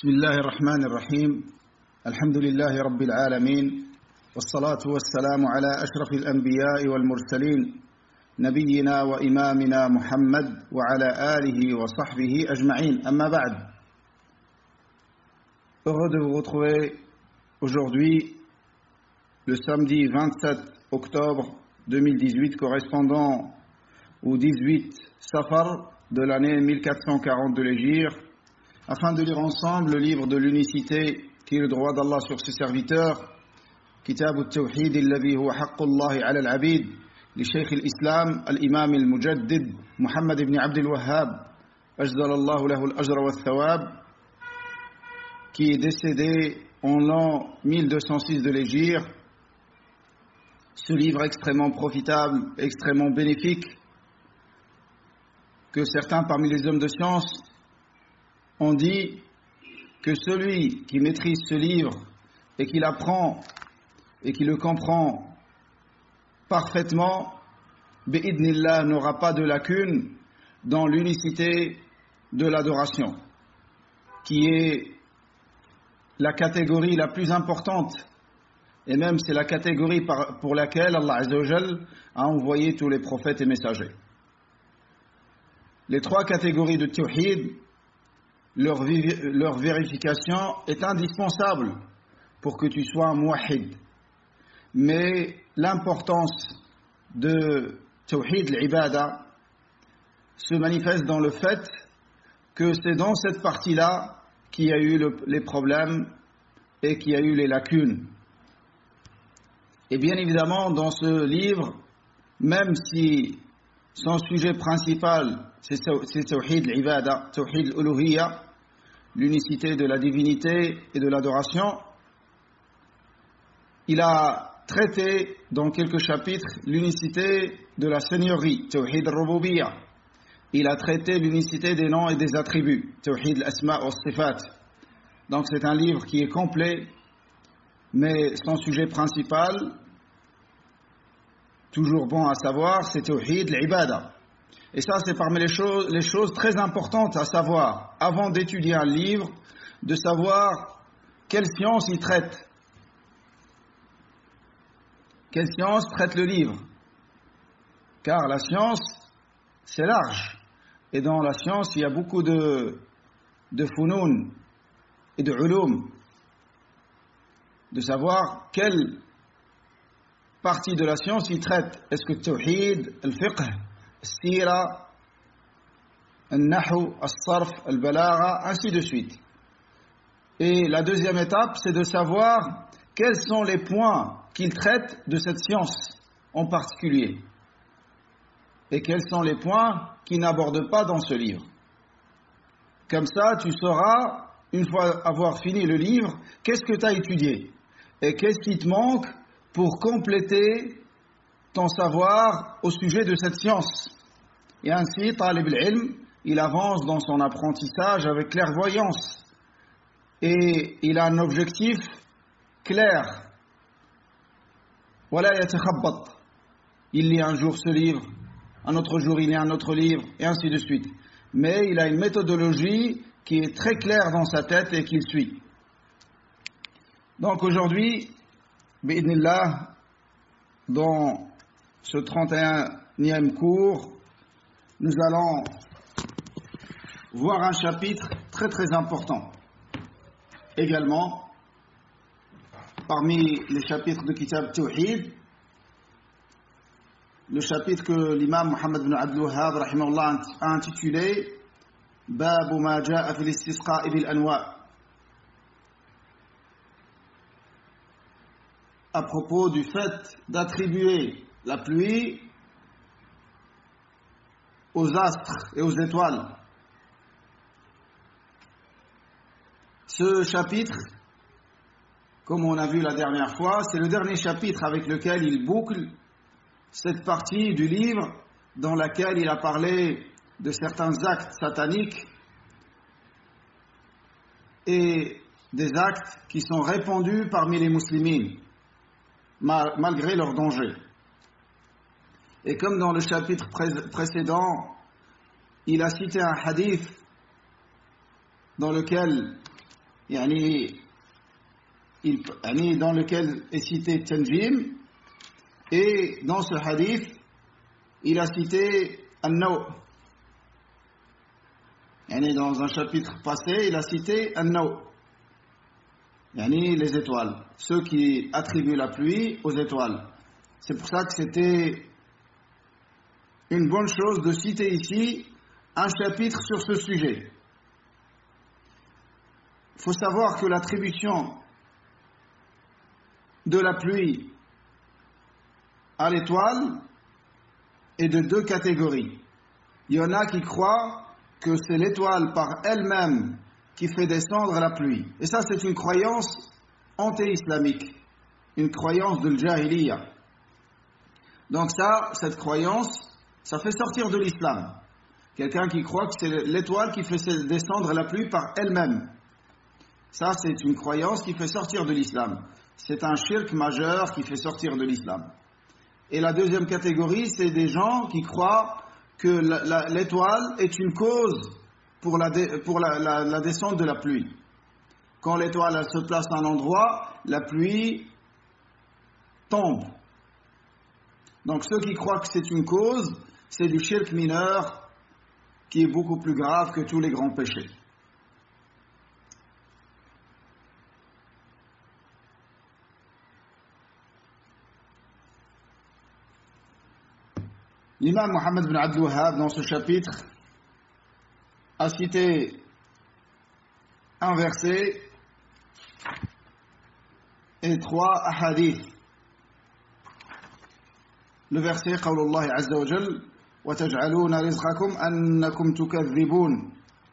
بسم الله الرحمن الرحيم الحمد لله رب العالمين والصلاة والسلام على أشرف الأنبياء والمرسلين نبينا وإمامنا محمد وعلى آله وصحبه أجمعين أما بعد. Heureux de vous retrouver aujourd'hui le samedi 27 octobre 2018 correspondant au 18 Safar de l'année 1440 de l'Hégire, afin de lire ensemble le livre de l'unicité qui est le droit d'Allah sur ses serviteurs, Kitab al-Tawhid alladhi huwa haqqullahi ala al-abid, li Shaykh al-Islam al-Imam al-Mujaddid Muhammad ibn Abd al-Wahhab ajzalallahu lahu al-ajra wa al-thawab, qui est décédé en l'an 1206 de l'Hégire. Ce livre extrêmement profitable, extrêmement bénéfique, que certains parmi les hommes de science ont dit que celui qui maîtrise ce livre et qui l'apprend et qui le comprend parfaitement, bi'idnillah, n'aura pas de lacune dans l'unicité de l'adoration, qui est la catégorie la plus importante, et même c'est la catégorie pour laquelle Allah Azza wa Jal a envoyé tous les prophètes et messagers. Les trois catégories de tawhid, leur vérification est indispensable pour que tu sois un muwahhid. Mais l'importance de tawhid l'ibada se manifeste dans le fait que c'est dans cette partie-là qu'il y a eu les problèmes et qu'il y a eu les lacunes. Et bien évidemment, dans ce livre, même si son sujet principal c'est tawhid l'ibada, tawhid l'uluhiyya, l'unicité de la divinité et de l'adoration, il a traité dans quelques chapitres l'unicité de la seigneurie, tawhid al-rububiyya. Il a traité l'unicité des noms et des attributs, tawhid al-asma' wa sifat. Donc c'est un livre qui est complet, mais son sujet principal, toujours bon à savoir, c'est tawhid l'ibada. Et ça, c'est parmi les choses très importantes à savoir, avant d'étudier un livre, de savoir quelle science il traite. Quelle science traite le livre. Car la science, c'est large. Et dans la science, il y a beaucoup de funun et de ulum. De savoir quelle partie de la science il traite. Est-ce que tawhid, al-fiqh, السيرة, النحو, الصرف, البلاغة, ainsi de suite. Et la deuxième étape, c'est de savoir quels sont les points qu'il traite de cette science en particulier et quels sont les points qu'il n'aborde pas dans ce livre. Comme ça, tu sauras, une fois avoir fini le livre, qu'est-ce que tu as étudié et qu'est-ce qui te manque pour compléter ton savoir au sujet de cette science. Et ainsi, talib al-ilm, il avance dans son apprentissage avec clairvoyance. Et il a un objectif clair. Wala yatakhabbat. Il lit un jour ce livre, un autre jour il lit un autre livre, et ainsi de suite. Mais il a une méthodologie qui est très claire dans sa tête et qu'il suit. Donc aujourd'hui, bi'idnillah, dans ce 31e cours, nous allons voir un chapitre très très important. Également, parmi les chapitres de Kitab Tawhid, le chapitre que l'imam Muhammad ibn Abd al-Wahhab rahimahullah a intitulé Babu ma ja'a fil istisqa'i bil anwa', à propos du fait d'attribuer la pluie aux astres et aux étoiles. Ce chapitre, comme on a vu la dernière fois, c'est le dernier chapitre avec lequel il boucle cette partie du livre dans laquelle il a parlé de certains actes sataniques et des actes qui sont répandus parmi les musulmans malgré leur danger. Et comme dans le chapitre précédent, il a cité un hadith dans lequel dans lequel est cité Tanjim, et dans ce hadith, il a cité An-Naw. Dans un chapitre passé, il a cité An-Naw, les étoiles, ceux qui attribuent la pluie aux étoiles. C'est pour ça que c'était une bonne chose de citer ici un chapitre sur ce sujet. Il faut savoir que l'attribution de la pluie à l'étoile est de deux catégories. Il y en a qui croient que c'est l'étoile par elle-même qui fait descendre la pluie. Et ça, c'est une croyance anté-islamique, une croyance de l'Jahiliya. Donc cette croyance, ça fait sortir de l'islam. Quelqu'un qui croit que c'est l'étoile qui fait descendre la pluie par elle-même. Ça, c'est une croyance qui fait sortir de l'islam. C'est un shirk majeur qui fait sortir de l'islam. Et la deuxième catégorie, c'est des gens qui croient que l'étoile est une cause pour la descente de la pluie. Quand l'étoile elle se place à un endroit, la pluie tombe. Donc ceux qui croient que c'est une cause, c'est du shirk mineur qui est beaucoup plus grave que tous les grands péchés. L'imam Mohammed bin Abdul Wahhab, dans ce chapitre, a cité un verset et 3 hadiths. Le verset قول الله عز وجل وتجعلون رزقكم أنكم تكذبون.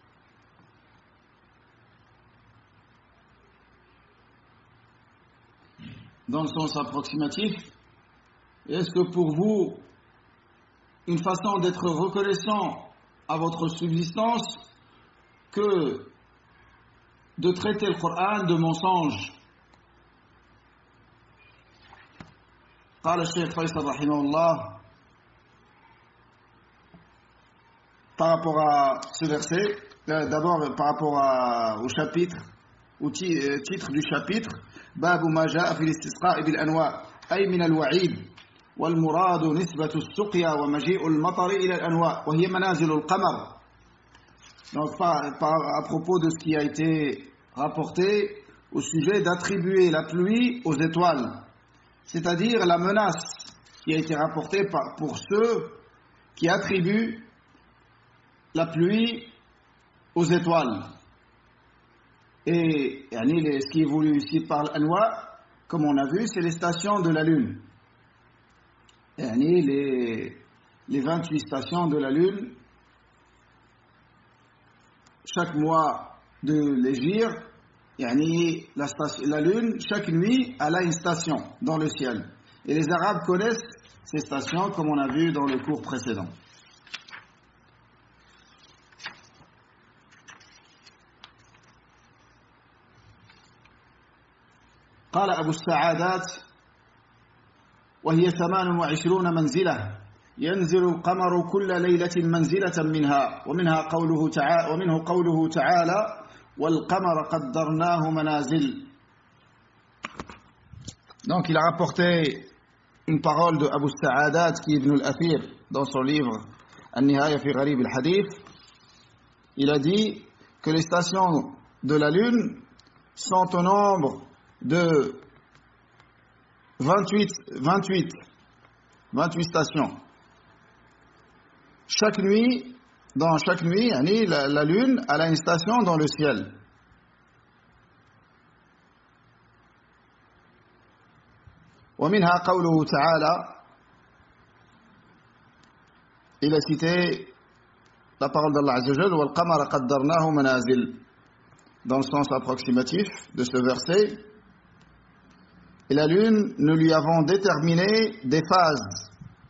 Dans le sens approximatif, est-ce que pour vous, une façon d'être reconnaissant à votre subsistance que de traiter le Coran de mensonge? قال الشيخ فيصل رحمه الله par rapport à ce verset, d'abord par rapport au chapitre, au titre du chapitre, باب ما جاء في الاستسقاء بالأنواع أي من الوعيد والمراد نسبة السقيا ومجيء المطر إلى الأنواع وهي منازل القمر. Donc à propos de ce qui a été rapporté au sujet d'attribuer la pluie aux étoiles, c'est-à-dire la menace qui a été rapportée pour ceux qui attribuent la pluie aux étoiles. Et ce qui est voulu ici par l'anwa, comme on a vu, c'est les stations de la lune. Les 28 stations de la lune, chaque mois de l'hégire, la lune, chaque nuit, elle a une station dans le ciel. Et les Arabes connaissent ces stations, comme on a vu dans le cours précédent. قال أبو السعادات وهي 28 منزلة ينزل القمر كل ليلة منزلة منها ومنه قوله تعالى والقمر قدرناه منازل. Donc il a rapporté une parole de Abu Sa'adat qui est Ibn al-Athir dans son livre An-Nihaya fi Gharib al-Hadith. Il a dit que les stations de la lune sont au nombre de 28 stations. Chaque nuit, la lune elle a une station dans le ciel. ومنها قوله تعالى, il a cité la parole d'Allah Azza wa Jalla وَالْقَمَرَ قَدَّرْنَاهُ مَنَازِلَ, dans le sens approximatif de ce verset. Et la lune, nous lui avons déterminé des phases.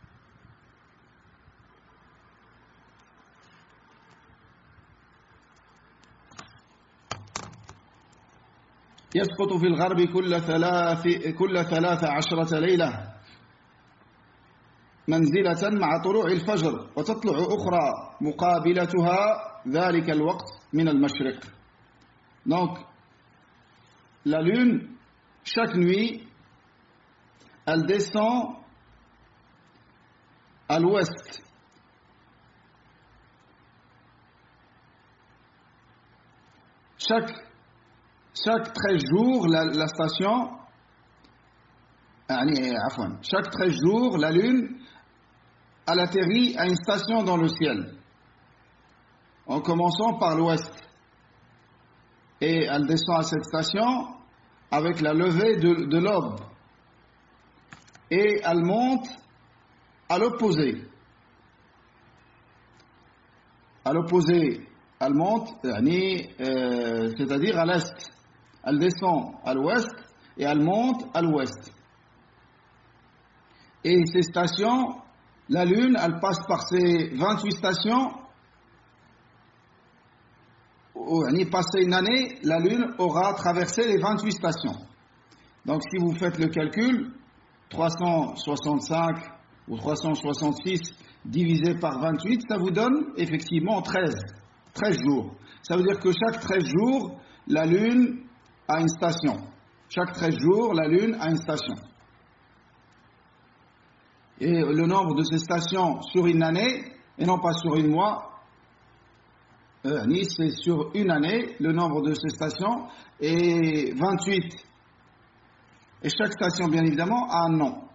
يسقط في الغرب كل 13 ليلة منزلة مع طلوع الفجر وتطلع أخرى مقابلتها ذلك الوقت من المشرق. Donc la lune, chaque nuit, elle descend à l'ouest. Chaque 13 jours, la station, chaque 13 jours, la lune, elle atterrit à une station dans le ciel, en commençant par l'ouest. Et elle descend à cette station avec la levée de l'aube. Et elle monte à l'opposé. À l'opposé, elle monte, c'est-à-dire à l'est. Elle descend à l'ouest et elle monte à l'ouest. Et ces stations, la lune, elle passe par ces 28 stations. Passé une année, la lune aura traversé les 28 stations. Donc si vous faites le calcul, 365 ou 366 divisé par 28, ça vous donne effectivement 13 jours. Ça veut dire que chaque 13 jours, la lune a une station. Chaque 13 jours, la lune a une station. Et le nombre de ces stations sur une année, et non pas sur un mois, c'est sur une année, le nombre de ces stations est 28. Et chaque station, bien évidemment, a un nom.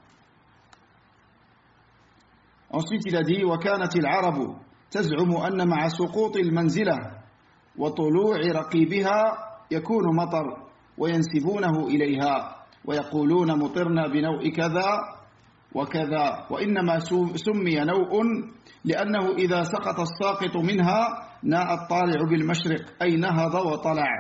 Ensuite, il a dit وَكَانَتِ الْعَرَبُ تَزْعُمُ أَنَّ مَعَ سُقُوطِ الْمَنْزِلَةِ وَطُلُوعِ رَقِيبِهَا يَكُونُ مَطَرٌ وَيَنْسِبُونَهُ إِلَيْهَا وَيَقُولُونَ مُطِرْنَا بِنَوْءِ كَذَا وكذا وإنما سمي نوء لأنه إذا سقط الساقط منها ناء الطالع بالمشرق أي نهض وطلع.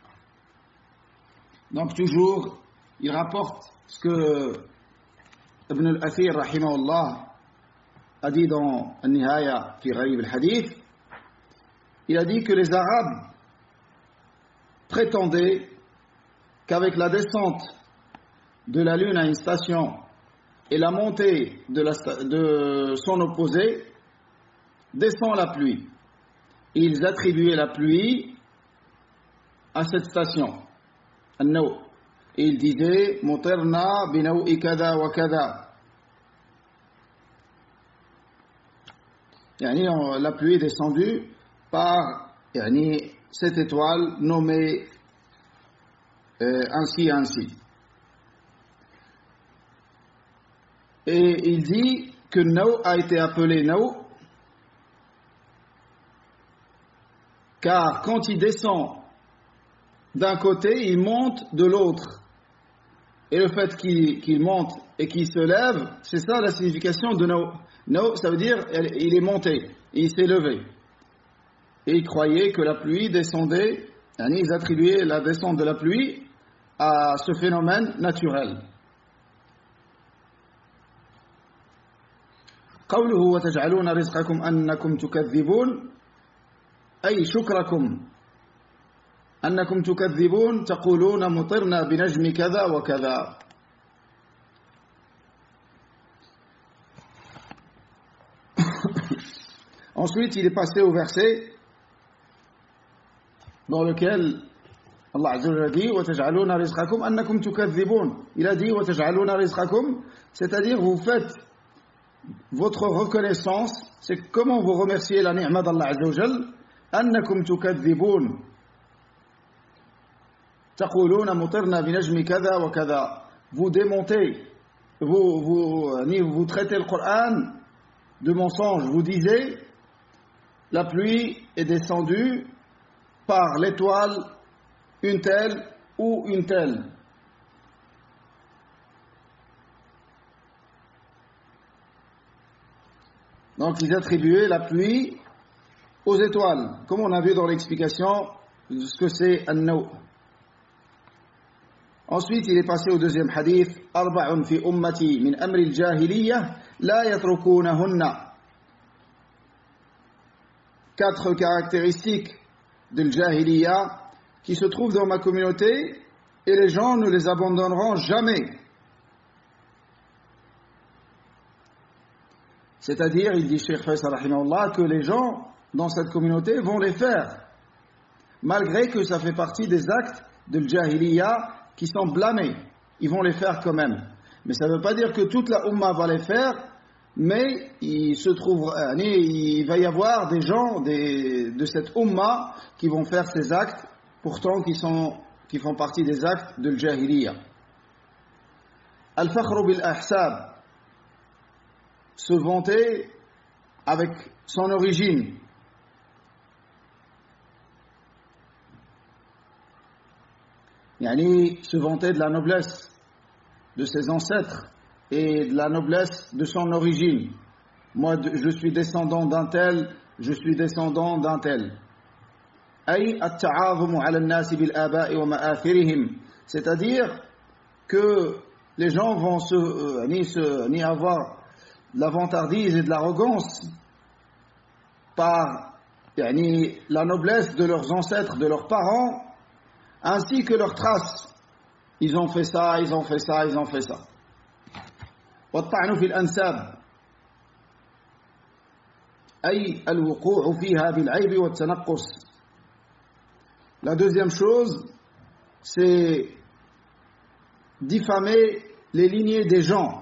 Donc toujours il rapporte ce que Ibn al-Athir rahimahullah a dit dans An-Nihaya fi Gharib al-Hadith. Il a dit que les Arabes prétendaient qu'avec la descente de la lune à une station et la montée de son opposé, descend la pluie. Et ils attribuaient la pluie à cette station, An-Naw. Et ils disaient Mutirna binaw'i kada wa kada. La pluie est descendue par cette étoile nommée ainsi et ainsi. Et il dit que Naw a été appelé Naw car quand il descend d'un côté, il monte de l'autre. Et le fait qu'il monte et qu'il se lève, c'est ça la signification de Naw. Naw, ça veut dire il est monté, il s'est levé. Et ils croyaient que la pluie descendait, ils attribuaient la descente de la pluie à ce phénomène naturel. قوله وتجعلون رزقكم أنكم تكذبون أي شكركم أنكم تكذبون تقولون مطرنا بنجم كذا وكذا. Ensuite, il est passé au verset dans lequel Allah Azza wa Jalla dit وتجعلون رزقكم أنكم تكذبون. Il a dit وتجعلون رزقكم, c'est-à-dire vous faites votre reconnaissance, c'est comment vous remerciez la ni'ma d'Allah Azza wa Jalla. أنكم تكذبون تقولون مطرنا بنجم كذا وكذا. Vous démontez, vous traitez le Coran de mensonge. Vous disiez la pluie est descendue par l'étoile une telle ou une telle. Donc ils attribuaient la pluie aux étoiles, comme on a vu dans l'explication de ce que c'est An-Naw. Ensuite, il est passé au deuxième hadith. أربع في أمتي من أمر الجاهلية لا يتركونهن. 4 caractéristiques de l'Jahiliya qui se trouvent dans ma communauté et les gens ne les abandonneront jamais. C'est-à-dire, il dit Cheikh Faisal rahimahullah, que les gens dans cette communauté vont les faire, malgré que ça fait partie des actes de l'Jahiliya qui sont blâmés, ils vont les faire quand même. Mais ça ne veut pas dire que toute la Ummah va les faire, mais il va y avoir des gens de cette Ummah qui vont faire ces actes, pourtant qui font partie des actes de l'Jahiliya. Al-Fakhru bil-Ahsab, se vanter avec son origine. Se vanter de la noblesse de ses ancêtres et de la noblesse de son origine. Moi, je suis descendant d'un tel, je suis descendant d'un tel. Ay at-ta'azumu 'ala an-nas bil-aba'i wa ma'athirihim, c'est-à-dire que les gens vont avoir de la vantardise et de l'arrogance par la noblesse de leurs ancêtres, de leurs parents, ainsi que leurs traces. Ils ont fait ça, ils ont fait ça, ils ont fait ça. والطعن في الأنساب أي الوقوع فيها بالعيب والتنقص. La deuxième chose, c'est diffamer les lignées des gens.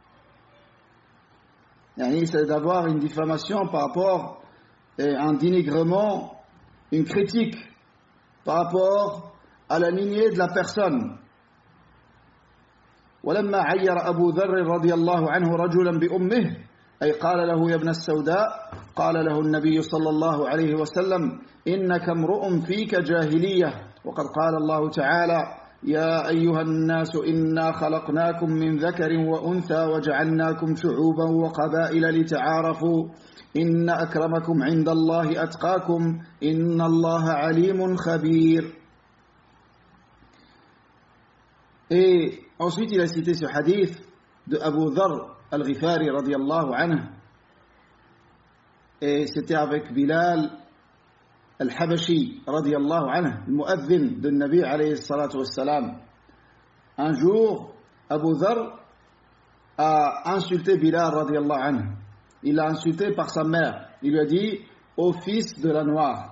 C'est d'avoir une diffamation par rapport à un dénigrement, une critique par rapport à la lignée de la personne. ولما عير أبو ذر رضي الله عنه رجلا بأمه أي قال له يا ابن السوداء قال له النبي صلى الله عليه وسلم إنك امرؤ فيك جاهلية وقد قال الله تعالى يا أيها الناس إنا خلقناكم من ذكر وأنثى وجعلناكم شعوبا وقبائل لتعارفوا إن أكرمكم عند الله أتقاكم إن الله عليم خبير. Et ensuite il a cité ce hadith de Abu Dharr al-Ghifari radiyallahu anhu, et c'était avec Bilal al-Habashi radiyallahu anhu, le muazzin de Nabi alayhi salatu wassalam. Un jour, Abu Dharr a insulté Bilal radiyallahu anhu. Il l'a insulté par sa mère. Il lui a dit ô fils de la noire.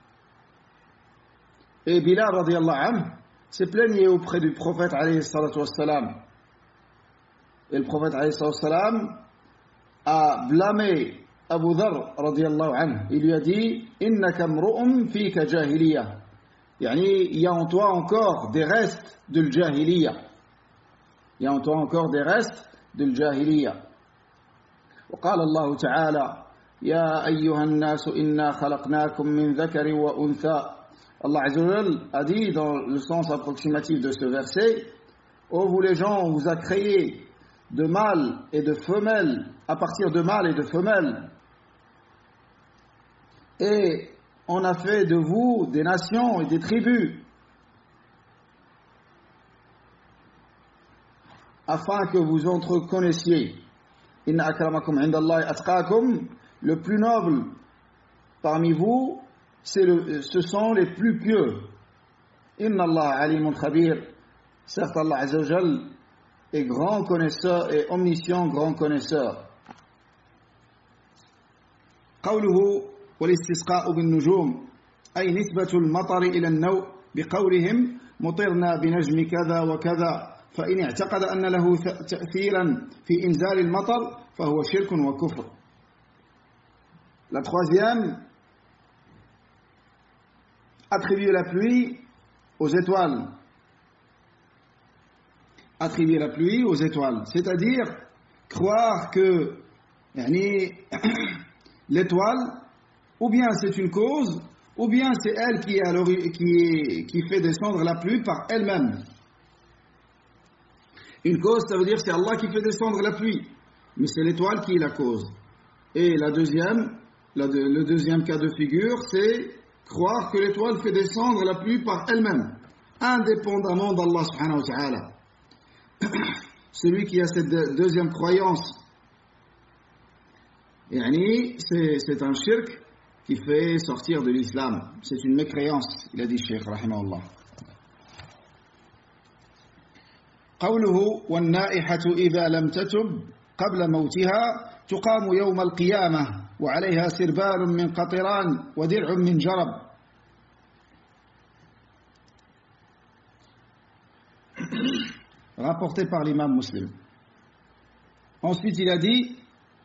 Et Bilal radiyallahu anhu s'est plaigné auprès du prophète alayhi salatu wassalam. Et le prophète alayhi salatu wassalam a blâmé Abu Dharr radiyallahu anhu. Il lui a dit innaka mru'un fika jahiliya. Il y a en toi encore des restes de l'jahiliya. Il y a en toi encore des restes de l'jahiliya. وقال الله تعالى يا أيها الناس إنا خلقناكم من ذكر وأنثى. Allah Azza wa Jal a dit dans le sens approximatif de ce verset: ô vous les gens, on vous a créé de mâles et de femelles, à partir de mâles et de femelles, et on a fait de vous des nations et des tribus afin que vous entre connaissiez. Inna akramakum indallahi atqakum, le plus noble parmi vous, ce sont les plus pieux. Inna Allah alimun khabir, certes Allah Azza wa Jal est grand connaisseur et omniscient, grand connaisseur. قوله والاستسقاء بالنجوم أي نسبة المطر إلى النوء بقولهم مطرنا بنجم كذا وكذا فإن اعتقد أن له تأثيرا في إنزال المطر فهو شرك وكفر. La troisième, attribuer la pluie aux étoiles. Attribuer la pluie aux étoiles, c'est-à-dire croire que l'étoile, ou bien c'est une cause, ou bien c'est elle qui fait descendre la pluie par elle-même. Une cause, ça veut dire c'est Allah qui fait descendre la pluie, mais c'est l'étoile qui est la cause. Et le deuxième cas de figure, c'est croire que l'étoile fait descendre la pluie par elle-même, indépendamment d'Allah subhanahu wa ta'ala. Celui qui a cette deuxième croyance, c'est un shirk qui fait sortir de l'islam. C'est une mécréance, il a dit Cheikh rahimahullah. قوله والنائحة إذا لم تتب قبل موتها تقام يوم القيامة وعليها سربال من قطران ودرع من جرب. rapporté par l'imam Muslim. Ensuite, il a dit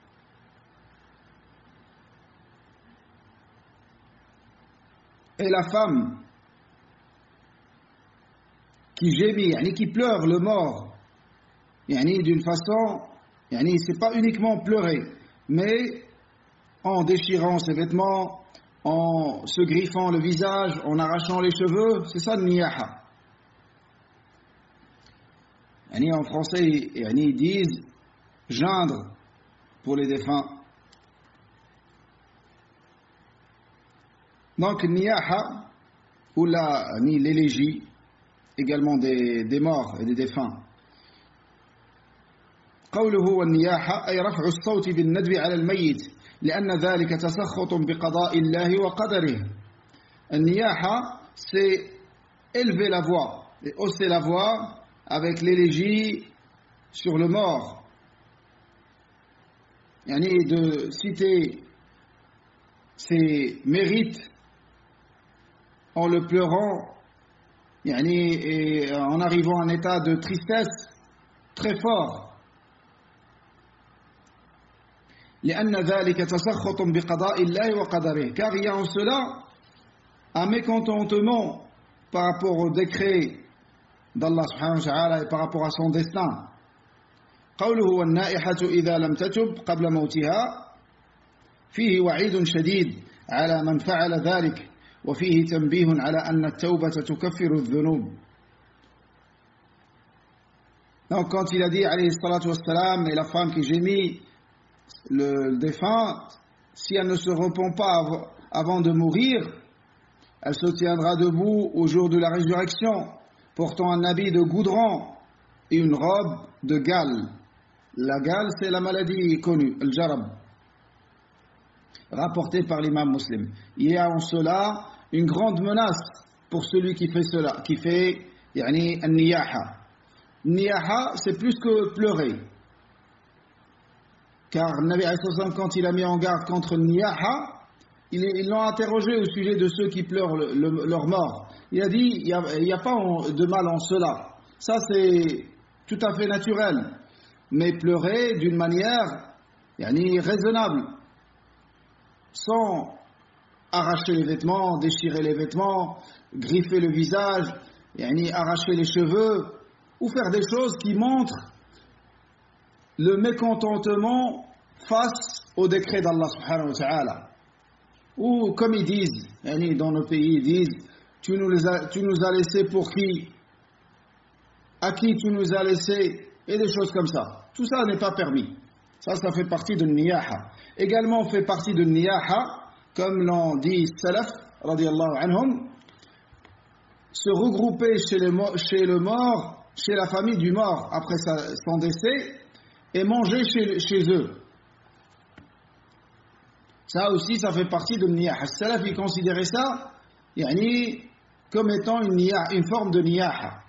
et la femme qui gémit, qui pleure le mort, d'une façon, c'est pas uniquement pleurer, mais en déchirant ses vêtements, en se griffant le visage, en arrachant les cheveux, c'est ça le niyaha. En français, ils disent geindre pour les défunts. Donc, niyaha, ou l'élégie, également des morts et des défunts. قوله والنياحة أي رفع الصوت بالندب على الميت لأن ذلك تسخط بقضاء الله وقدره. النياحة c'est élever la voix et hausser la voix avec l'élégie sur le mort, de citer ses mérites en le pleurant, et en arrivant à un état de tristesse très fort. لأن ذلك تسخط بقضاء الله وقدره, car il y a en cela un mécontentement par rapport au décret d'Allah subhanahu wa ta'ala et par rapport à son destin. قوله والنائحة إذا لم تتب قبل موتها فيه وعيد شديد على من فعل ذلك وفيه تنبيه على أن التوبة تكفر الذنوب. Donc quand il a dit alayhi salatu wassalam, et la femme qui gémit le défunt, si elle ne se repent pas avant de mourir, elle se tiendra debout au jour de la résurrection, portant un habit de goudron et une robe de gale. La gale, c'est la maladie connue, le jarab, rapportée par l'imam Muslim. Il y a en cela une grande menace pour celui qui fait cela, qui fait an-niyaha. Niyaha, c'est plus que pleurer. Car Nabi ﷺ, quand il a mis en garde contre le niyaha, ils l'ont interrogé au sujet de ceux qui pleurent leur mort. Il a dit, il n'y a pas de mal en cela. Ça, c'est tout à fait naturel. Mais pleurer d'une manière raisonnable, sans arracher les vêtements, déchirer les vêtements, griffer le visage, arracher les cheveux, ou faire des choses qui montrent le mécontentement face au décret d'Allah subhanahu wa ta'ala. Ou comme ils disent, dans nos pays, ils disent, tu nous as laissé pour qui? À qui tu nous as laissé? Et des choses comme ça. Tout ça n'est pas permis. Ça fait partie de niyaha. Également fait partie de niyaha, comme l'ont dit Salaf, radiyallahu anhum, se regrouper chez le mort, chez la famille du mort après son décès, et manger chez eux. Ça aussi, ça fait partie de niyaha. Salaf, ils considéraient ça comme étant une forme de niyaha.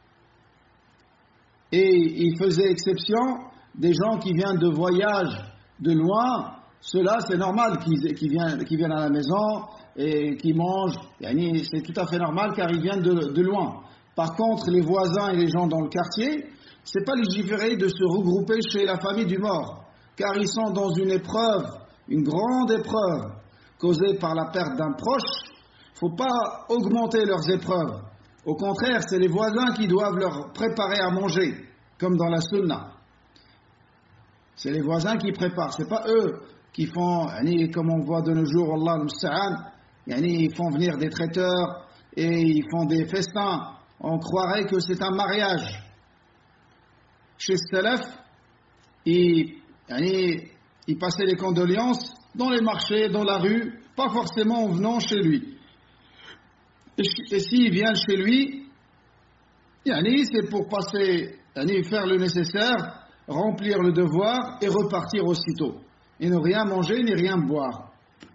Et ils faisaient exception des gens qui viennent de voyage de loin. Ceux-là, c'est normal qu'ils viennent à la maison et qu'ils mangent. C'est tout à fait normal car ils viennent de loin. Par contre, les voisins et les gens dans le quartier, c'est pas légiféré de se regrouper chez la famille du mort, car ils sont dans une épreuve, une grande épreuve, causée par la perte d'un proche. Il ne faut pas augmenter leurs épreuves. Au contraire, c'est les voisins qui doivent leur préparer à manger, comme dans la sunna. C'est les voisins qui préparent, c'est pas eux qui font, comme on voit de nos jours, Allah al-Musta'an, ils font venir des traiteurs et ils font des festins. On croirait que c'est un mariage. Chez Salaf, ils passaient les condoléances dans les marchés, dans la rue, pas forcément en venant chez lui. Et s'ils viennent chez lui, c'est pour passer, faire le nécessaire, remplir le devoir et repartir aussitôt. Et ne rien manger ni rien boire.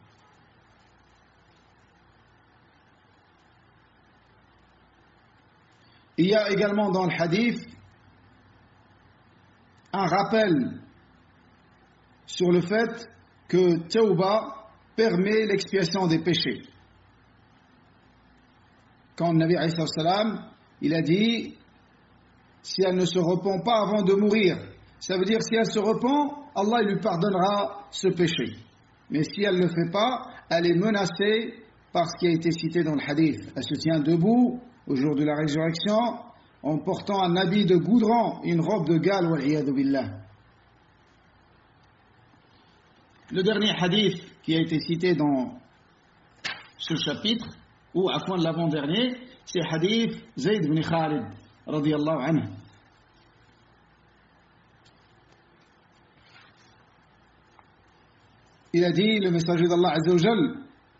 Il y a également dans le hadith un rappel sur le fait que Tawba permet l'expiation des péchés. Quand le Nabi alayhi salam, il a dit si elle ne se repent pas avant de mourir. Ça veut dire si elle se repent, Allah lui pardonnera ce péché. Mais si elle ne le fait pas, elle est menacée par ce qui a été cité dans le hadith. Elle se tient debout au jour de la résurrection en portant un habit de goudron, une robe de gale, wal-iyadhu billah. Le dernier hadith qui a été cité dans ce chapitre, ou à fond de l'avant-dernier, c'est hadith Zayd ibn Khalid, radiyallahu anhu. Il a dit, le messager d'Allah Azza wa Jal,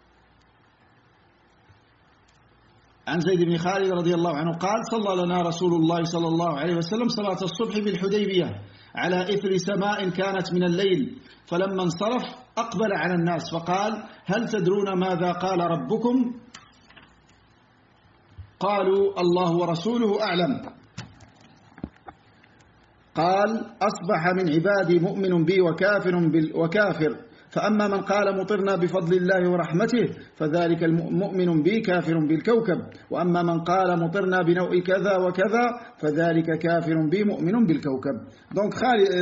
عن زيد بن خالد رضي الله عنه قال صلى لنا رسول الله صلى الله عليه وسلم صلاة الصبح بالحديبية على إثر سماء كانت من الليل فلما انصرف أقبل على الناس فقال هل تدرون ماذا قال ربكم قالوا الله ورسوله أعلم قال أصبح من عبادي مؤمن بي وكافر فأما من قال مطرنا بفضل الله ورحمته فذلك المؤمن بي كافر بالكوكب وأما من قال مطرنا بنوء كذا وكذا فذلك كافر بي مؤمن بالكوكب. Donc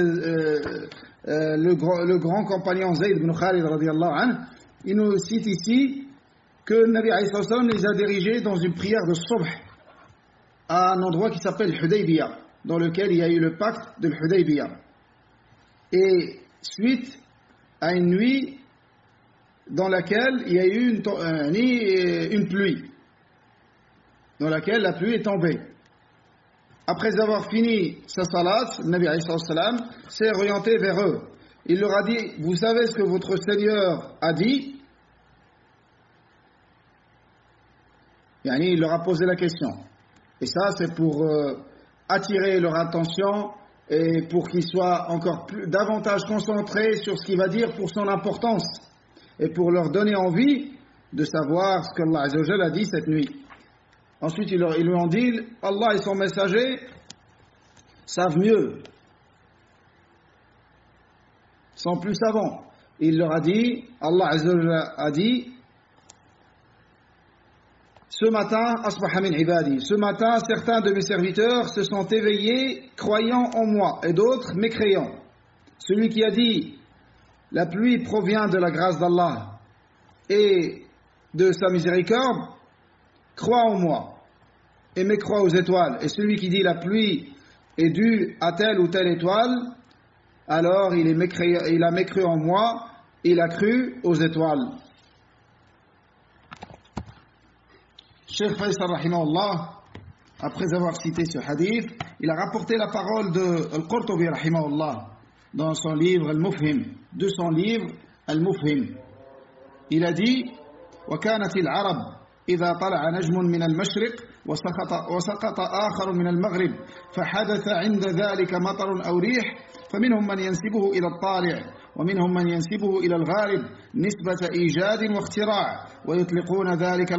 le grand compagnon Zayd ibn Khalid radiyallahu anhu, il nous cite ici que Nabi alayhi salam les a dirigés dans une prière de subh à un endroit qui s'appelle Hudaybiyah, dans lequel il y a eu le pacte de Hudaybiyah. Et suite à une nuit dans laquelle il y a eu une pluie, dans laquelle la pluie est tombée. Après avoir fini sa salat, le Nabi alayhi salam s'est orienté vers eux. Il leur a dit, vous savez ce que votre Seigneur a dit? Il leur a posé la question. Et ça, c'est pour attirer leur attention et pour qu'ils soient encore davantage concentrés sur ce qu'il va dire pour son importance et pour leur donner envie de savoir ce qu'Allah Azza wa Jalla a dit cette nuit. Ensuite, ils lui ont dit, Allah et son messager savent mieux, sont plus savants. Il leur a dit, Allah Azza wa Jalla a dit, ce matin, certains de mes serviteurs se sont éveillés croyant en moi et d'autres mécréants. Celui qui a dit la pluie provient de la grâce d'Allah et de sa miséricorde croit en moi et mécroit aux étoiles. Et celui qui dit la pluie est due à telle ou telle étoile, alors il a mécru en moi, il a cru aux étoiles. Cheikh Faisal rahimahullah, après avoir cité ce hadith, il a rapporté la parole de Al-Qurtubi rahimahullah dans son livre Al-Mufhim, de son livre Al-Mufhim. Il a dit وكانت العرب إذا طلع نجم من المشرق وسقط آخر من المغرب فحدث عند ذلك مطر أو ريح فمنهم من ينسبه إلى الطالع ومنهم من ينسبه إلى الغارب نسبة إيجاد واختراع ويطلقون ذلك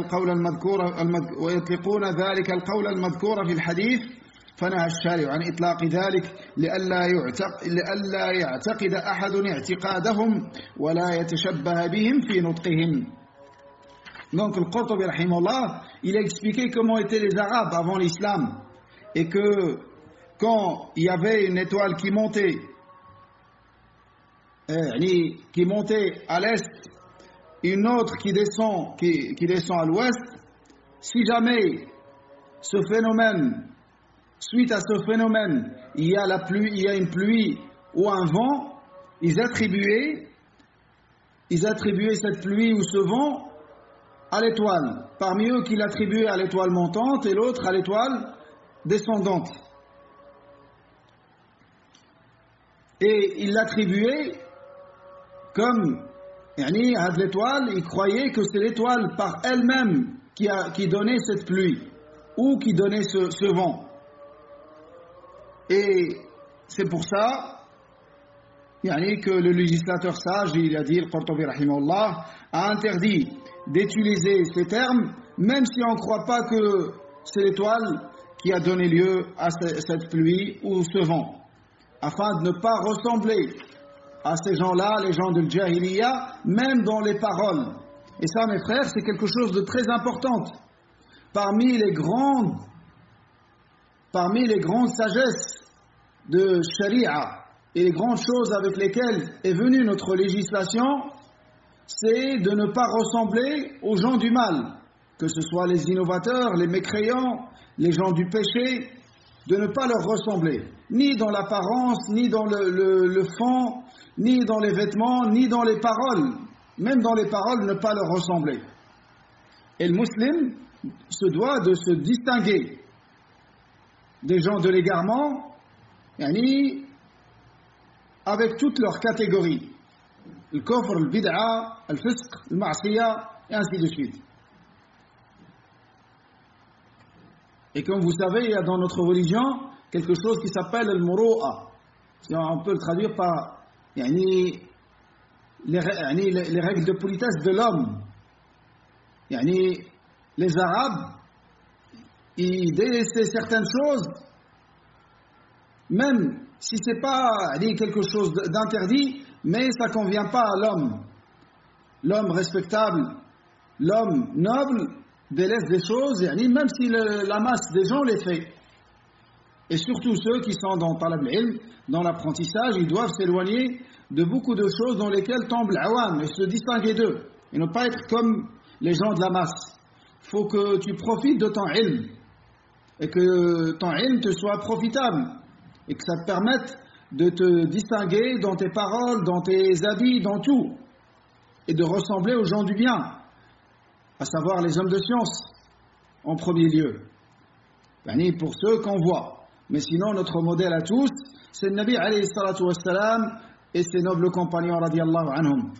القول المذكور في الحديث فنهى الشارع عن إطلاق ذلك لئلا يعتقد أحد اعتقادهم ولا يتشبه بهم في نطقهم. Donc le Qurtubi rahimahullah, il a expliqué comment étaient les Arabes avant l'islam et que quand il y avait une étoile qui montait à l'est, une autre qui descend à l'ouest, si jamais ce phénomène, suite à ce phénomène, il y a une pluie ou un vent, ils attribuaient cette pluie ou ce vent à l'étoile. Parmi eux, qui l'attribuaient à l'étoile montante et l'autre à l'étoile descendante. Et ils l'attribuaient comme à l'étoile, ils croyaient que c'est l'étoile par elle-même qui donnait cette pluie ou qui donnait ce vent. Et c'est pour ça que le législateur sage, il a dit, le Qurtubi rahimahullah, a interdit d'utiliser ces termes, même si on ne croit pas que c'est l'étoile qui a donné lieu à cette pluie ou ce vent, afin de ne pas ressembler à ces gens-là, les gens de Jahiliya, même dans les paroles. Et ça, mes frères, c'est quelque chose de très important. Parmi les grandes parmi les grandes sagesses de Sharia et les grandes choses avec lesquelles est venue notre législation, c'est de ne pas ressembler aux gens du mal, que ce soit les innovateurs, les mécréants, les gens du péché, de ne pas leur ressembler, ni dans l'apparence, ni dans le fond, ni dans les vêtements, ni dans les paroles, même dans les paroles, ne pas leur ressembler. Et le musulman se doit de se distinguer des gens de l'égarement, yani, avec toutes leurs catégories, le kufr, le bid'a, le fisq, le ma'siya, et ainsi de suite. Et comme vous savez, il y a dans notre religion quelque chose qui s'appelle le muru'a. On peut le traduire par yani, les règles de politesse de l'homme. Yani, les Arabes, ils délaissaient certaines choses, même si ce n'est pas quelque chose d'interdit, mais ça ne convient pas à l'homme. L'homme respectable, l'homme noble, délaisse des choses, même si la masse des gens les fait. Et surtout ceux qui sont dans talab al-ilm, dans l'apprentissage, ils doivent s'éloigner de beaucoup de choses dans lesquelles tombe l'awam et se distinguer d'eux. Et ne pas être comme les gens de la masse. Il faut que tu profites de ton ilm et que ton ilm te soit profitable et que ça te permette de te distinguer dans tes paroles, dans tes habits, dans tout, et de ressembler aux gens du bien, à savoir les hommes de science en premier lieu, pour ceux qu'on voit. Mais sinon notre modèle à tous, c'est le Nabi alayhi salatu wassalam et ses nobles compagnons radiyallahu anhum.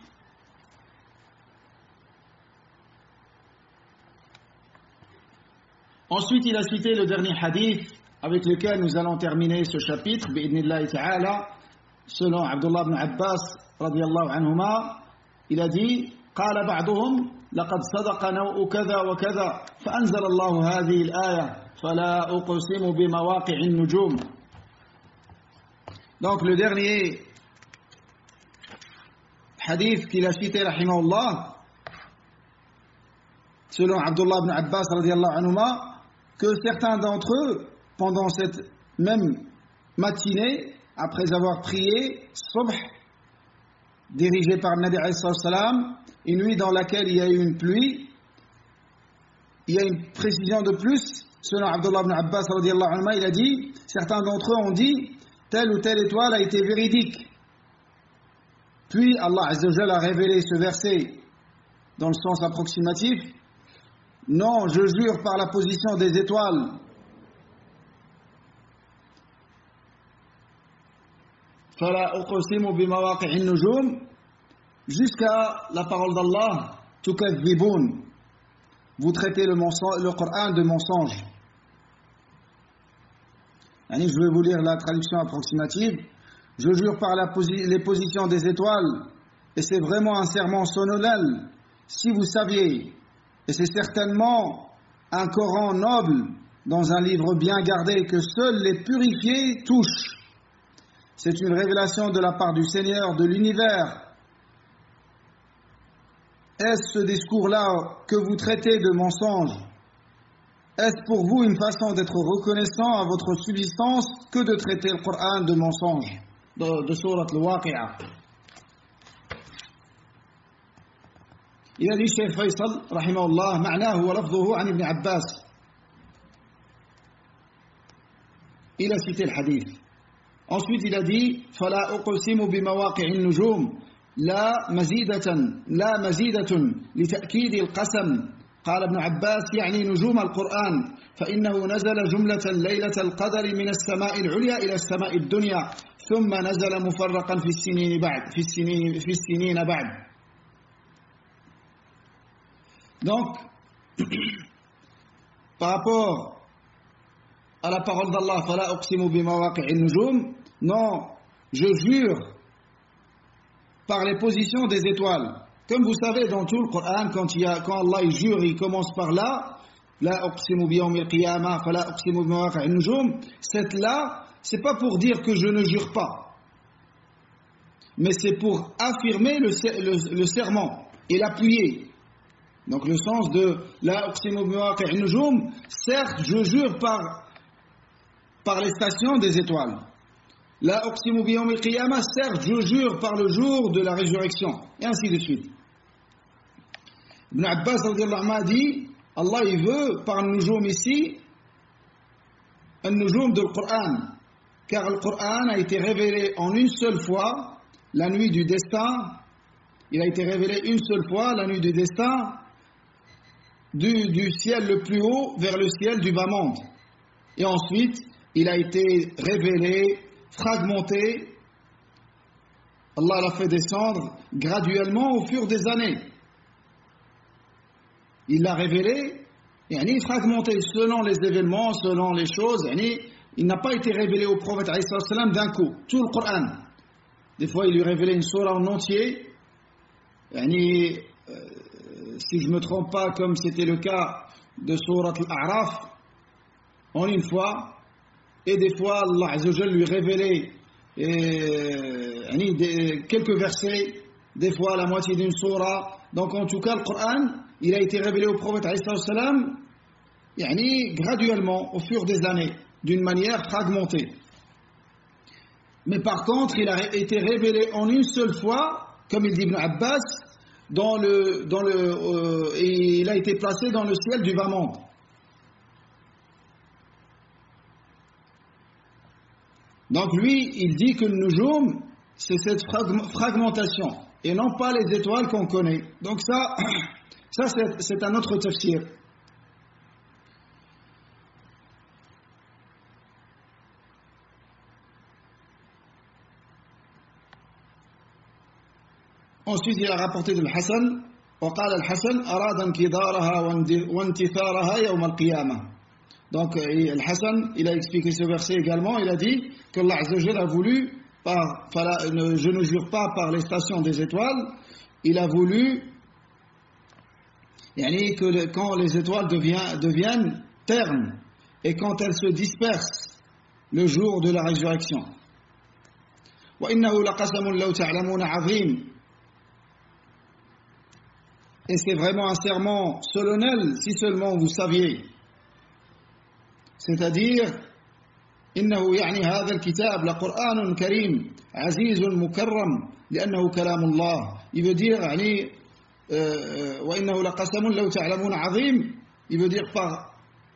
Ensuite, il a cité le dernier hadith avec lequel nous allons terminer ce chapitre, bi'idnillahi ta'ala, selon Abdullah ibn Abbas radiyallahu anhuma, il a dit قال بعضهم لقد صدق نوء كذا وكذا فأنزل الله هذه الآية فلا أقسم بمواقع النجوم. Donc le dernier hadith qu'il a cité rahimahullah, selon Abdullah ibn Abbas radiyallahu anhuma, que certains d'entre eux, pendant cette même matinée, après avoir prié, subh, dirigé par le Nabi alayhi salam, une nuit dans laquelle il y a eu une pluie, il y a une précision de plus, selon Abdullah ibn Abbas radiyallahu anhu, il a dit, certains d'entre eux ont dit, telle ou telle étoile a été véridique. Puis Allah azza wa jalla a révélé ce verset dans le sens approximatif, non, je jure par la position des étoiles, فَلَا أُقْسِمُ بِمَوَاقِعِ النُّجُومِ, jusqu'à la parole d'Allah, تُكَذِّبُونَ, vous traitez le Coran de mensonge. Je vais vous lire la traduction approximative. Je jure par les positions des étoiles, et c'est vraiment un serment solennel, si vous saviez, et c'est certainement un Coran noble, dans un livre bien gardé, que seuls les purifiés touchent. C'est une révélation de la part du Seigneur de l'univers. Est-ce ce discours-là que vous traitez de mensonge? Est-ce pour vous une façon d'être reconnaissant à votre subsistance que de traiter le Coran de mensonge? De Surat al-Waqi'a. Il a dit Cheikh Faisal, rahimahullah, ma'nahu wa lafzuhu an Ibn Abbas. Il a cité le hadith. Ensuite, il a dit فَلَا أُقْسِمُ بِمَوَاقِعِ النُّجُومِ لا مزيدة لتأكيد القسم. قال ابن عباس يعني نجوم القرآن فإنه نزل جملة ليلة القدر من السماء العليا إلى السماء الدنيا ثم نزل مفرقا في السنين بعد. Donc, par rapport à la parole d'Allah, فَلَا أُقْسِمُ بِمَوَاقِعِ النُّجُومِ, non, je jure par les positions des étoiles. Comme vous savez, dans tout le Coran, quand Allah il jure, il commence par là, la uqsimu biyawmil qiyamah, fala uqsimu bimawaqi'in nujum. Cette là, c'est pas pour dire que je ne jure pas, mais c'est pour affirmer le serment et l'appuyer. Donc le sens de la uqsimu bimawaqi'in nujum, certes, je jure par par les stations des étoiles. La uqsimu bi yawm al-qiyamah, certes, je jure par le jour de la résurrection, et ainsi de suite. Ibn Abbas radiyallahu anhu a dit, Allah il veut par nujum ici, un nujum de Coran, car le Coran a été révélé en une seule fois, la nuit du destin. Il a été révélé une seule fois, la nuit du destin, du ciel le plus haut vers le ciel du bas monde. Et ensuite, il a été révélé, fragmenté. Allah l'a fait descendre graduellement au fur des années. Il l'a révélé, fragmenté selon les événements, selon les choses. Il n'a pas été révélé au prophète d'un coup, tout le Coran. Des fois, il lui révélait une sourate en entier. Si je ne me trompe pas, comme c'était le cas de Surat Al-A'raf, en une fois, et des fois Allah Azza wa Jalla lui révélait quelques versets, des fois la moitié d'une sourate. Donc en tout cas le Coran, il a été révélé au prophète graduellement au fur des années, d'une manière fragmentée. Mais par contre, il a été révélé en une seule fois, comme il dit Ibn Abbas, et il a été placé dans le ciel du bas monde. Donc lui, il dit que le nujum, c'est cette fragmentation, et non pas les étoiles qu'on connaît. Donc ça c'est un autre tafsir. Ensuite, il a rapporté de Hassan, وقال الحسن أراد انكدارها وانتثارها يوم القيامة. Donc, Al-Hassan, il a expliqué ce verset également. Il a dit que Allah Azza wa Jalla a voulu, je ne jure pas par les stations des étoiles, il a voulu que quand les étoiles deviennent ternes et quand elles se dispersent le jour de la résurrection. وإنه لقسم لو تعلمون عظيم. Et c'est vraiment un serment solennel si seulement vous saviez. C'est-à-dire, إنه هذا الكتاب لقرآن كريم عزيز مكرم لأنه كلام الله. Il veut dire وإنه لقسم لو تعلمون عظيم. Il veut dire par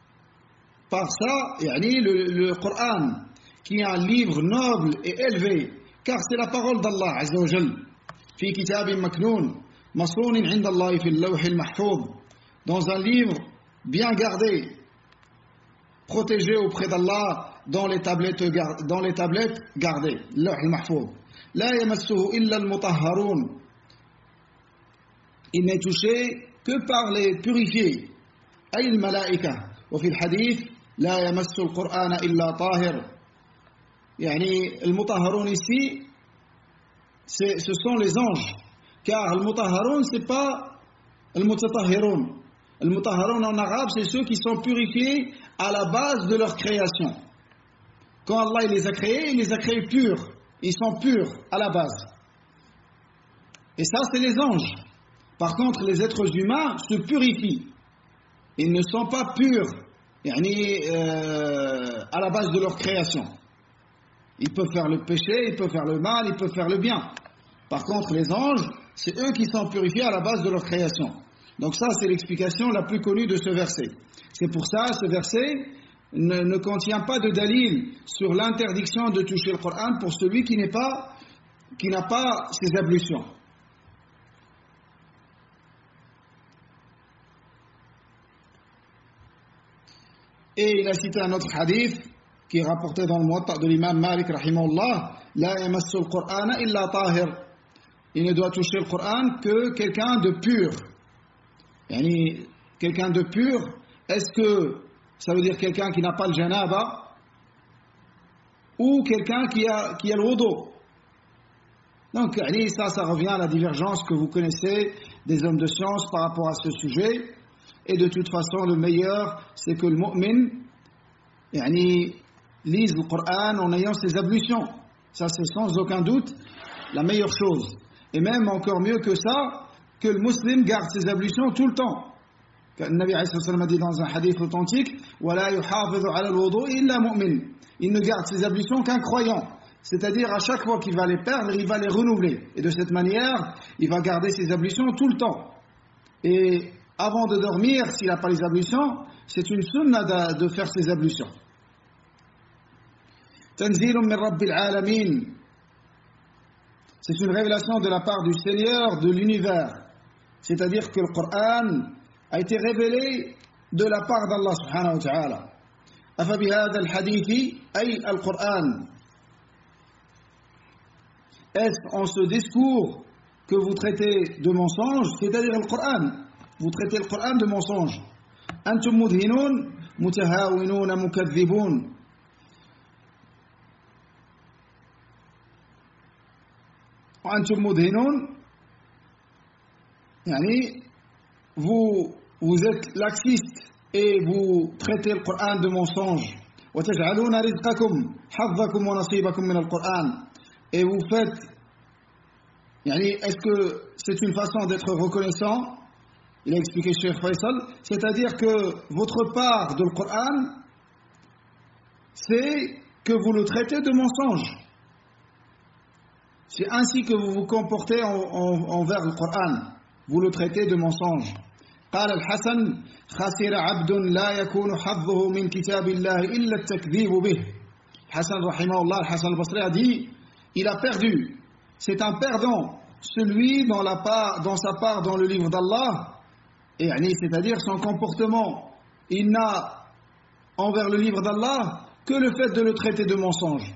ça le Coran qui est un livre noble et élevé, car c'est la parole d'Allah Azza wa Jal. في كتاب مكنون مصون عند الله في اللوح المحفوظ. Dans un livre bien gardé, protégé auprès d'Allah dans les tablettes gardées, اللوح المحفوظ. لا يمسه إلا المطهرون. Il n'est touché que par les purifiés, أي الملائكة. وفي الحديث لا يمس القرآن إلا طاهر. المطهرون ici, ce sont les anges, car le mutahharun c'est pas le mutatahhirun. Le mutahharun en arabe, c'est ceux qui sont purifiés à la base de leur création. Quand Allah il les a créés purs. Ils sont purs à la base. Et ça, c'est les anges. Par contre, les êtres humains se purifient. Ils ne sont pas purs à la base de leur création. Ils peuvent faire le péché, ils peuvent faire le mal, ils peuvent faire le bien. Par contre, les anges, c'est eux qui sont purifiés à la base de leur création. Donc ça, c'est l'explication la plus connue de ce verset. C'est pour ça, ce verset ne contient pas de dalil sur l'interdiction de toucher le Coran pour celui qui n'a pas ses ablutions. Et il a cité un autre hadith qui est rapporté dans le Muwatta de l'imam Malik rahimahullah, la yamassu al-Qur'ana illa tahir. Il ne doit toucher le Coran que quelqu'un de pur. Quelqu'un de pur, est-ce que ça veut dire quelqu'un qui n'a pas le janaba ou quelqu'un qui a le wudu? Donc ça revient à la divergence que vous connaissez des hommes de science par rapport à ce sujet. Et de toute façon, le meilleur, c'est que le mu'min lise le Coran en ayant ses ablutions. Ça, c'est sans aucun doute la meilleure chose. Et même encore mieux que ça, que le musulman garde ses ablutions tout le temps. Le Nabi alayhi salam a dit dans un hadith authentique, وَلَا يُحَافِظُ عَلَى الْوُضُوءِ إِلَّا مُؤْمِنٌ. Il ne garde ses ablutions qu'un croyant. C'est-à-dire, à chaque fois qu'il va les perdre, il va les renouveler. Et de cette manière, il va garder ses ablutions tout le temps. Et avant de dormir, s'il n'a pas les ablutions, c'est une sunna de faire ses ablutions. Tanzilun min Rabbil Alamin. C'est une révélation de la part du Seigneur de l'univers. C'est-à-dire que le Coran a été révélé de la part d'Allah subhanahu wa ta'ala. أفبهذا الحديث أي القرآن. Est-ce en ce discours que vous traitez de mensonge, c'est-à-dire le Coran? Vous traitez le Coran de mensonge. أنتم مدهنون متهاونون مكذبون. وأنتم مدهنون يعني vous êtes laxiste et vous traitez le Coran de mensonge. وتجعلون رزقكم حظكم ونصيبكم من القرآن. Et vous faites, est-ce que c'est une façon d'être reconnaissant? Il a expliqué Cheikh Faisal, c'est-à-dire que votre part de le Coran, c'est que vous le traitez de mensonge. C'est ainsi que vous vous comportez envers le Coran. Vous le traitez de mensonge. قال الحسن خسر عبد لا يكون حظه من كتاب الله إلا التكذيب به. Hassan rahimahullah, Hassan al-Basri a dit, il a perdu. C'est un perdant, celui dans sa part dans le livre d'Allah, et c'est-à-dire son comportement. Il n'a envers le livre d'Allah que le fait de le traiter de mensonge.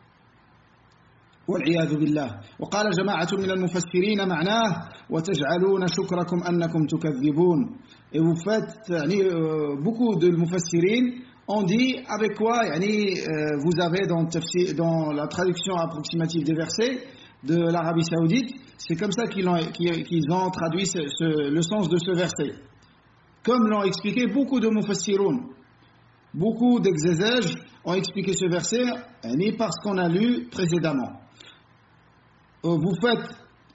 والعياذ بالله. وقال جماعة من المفسرين معناه وتجعلون شكركم أنكم تكذبون. Et vous faites, beaucoup de mufassirin ont dit avec quoi vous avez dans la traduction approximative des versets de l'Arabie Saoudite, c'est comme ça qu'ils ont traduit le sens de ce verset. Comme l'ont expliqué beaucoup de mufassirun, beaucoup d'exégèses ont expliqué ce verset parce qu'on a lu précédemment. Vous faites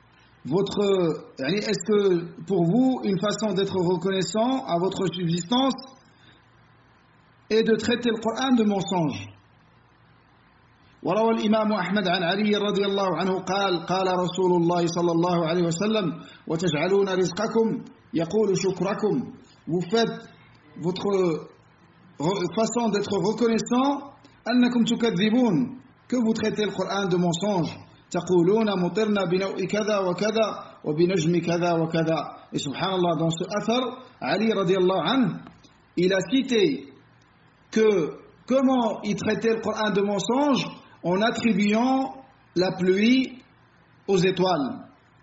est-ce que pour vous une façon d'être reconnaissant à votre subsistance est de traiter le Coran de mensonge? وروى الإمام أحمد عن علي رضي الله عنه قال رسول الله صلى الله عليه وسلم وتجعلون رزقكم يقول شكركم. Vous faites votre façon d'être reconnaissant أنكم تكذبون, que vous traitez le Coran de mensonge. تقولون مطرنا بنوء كذا وكذا وبنجم كذا وكذا. Et subhanallah, dans ce athar, Ali radiallahu anhu, il a cité que comment il traitait le Coran de mensonge en attribuant la pluie aux étoiles.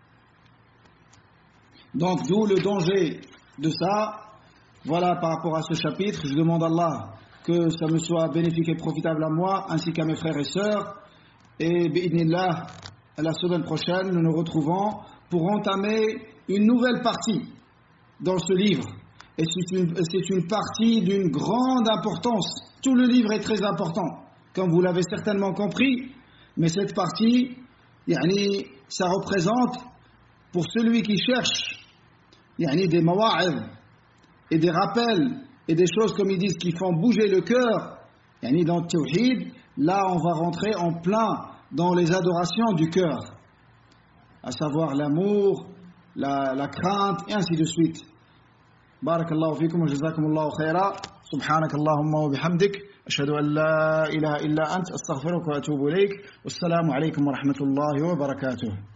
Donc d'où le danger de ça. Voilà par rapport à ce chapitre. Je demande à Allah que ça me soit bénéfique et profitable à moi ainsi qu'à mes frères et sœurs. Et bi'idnillah, la semaine prochaine, nous nous retrouvons pour entamer une nouvelle partie dans ce livre. Et c'est une partie d'une grande importance. Tout le livre est très important, comme vous l'avez certainement compris. Mais cette partie, ça représente, pour celui qui cherche des mawa'id et des rappels et des choses, comme ils disent, qui font bouger le cœur, dans le tawhid, là on va rentrer en plein dans les adorations du cœur, à savoir l'amour, la crainte et ainsi de suite. Barakallahu fikum wa jazakumullahu khaira. Subhanakallahumma wa bihamdik ashhadu an la ilaha illa ant astaghfiruka wa atubu ilayk. Wassalamu alaykum wa rahmatullahi wa barakatuh.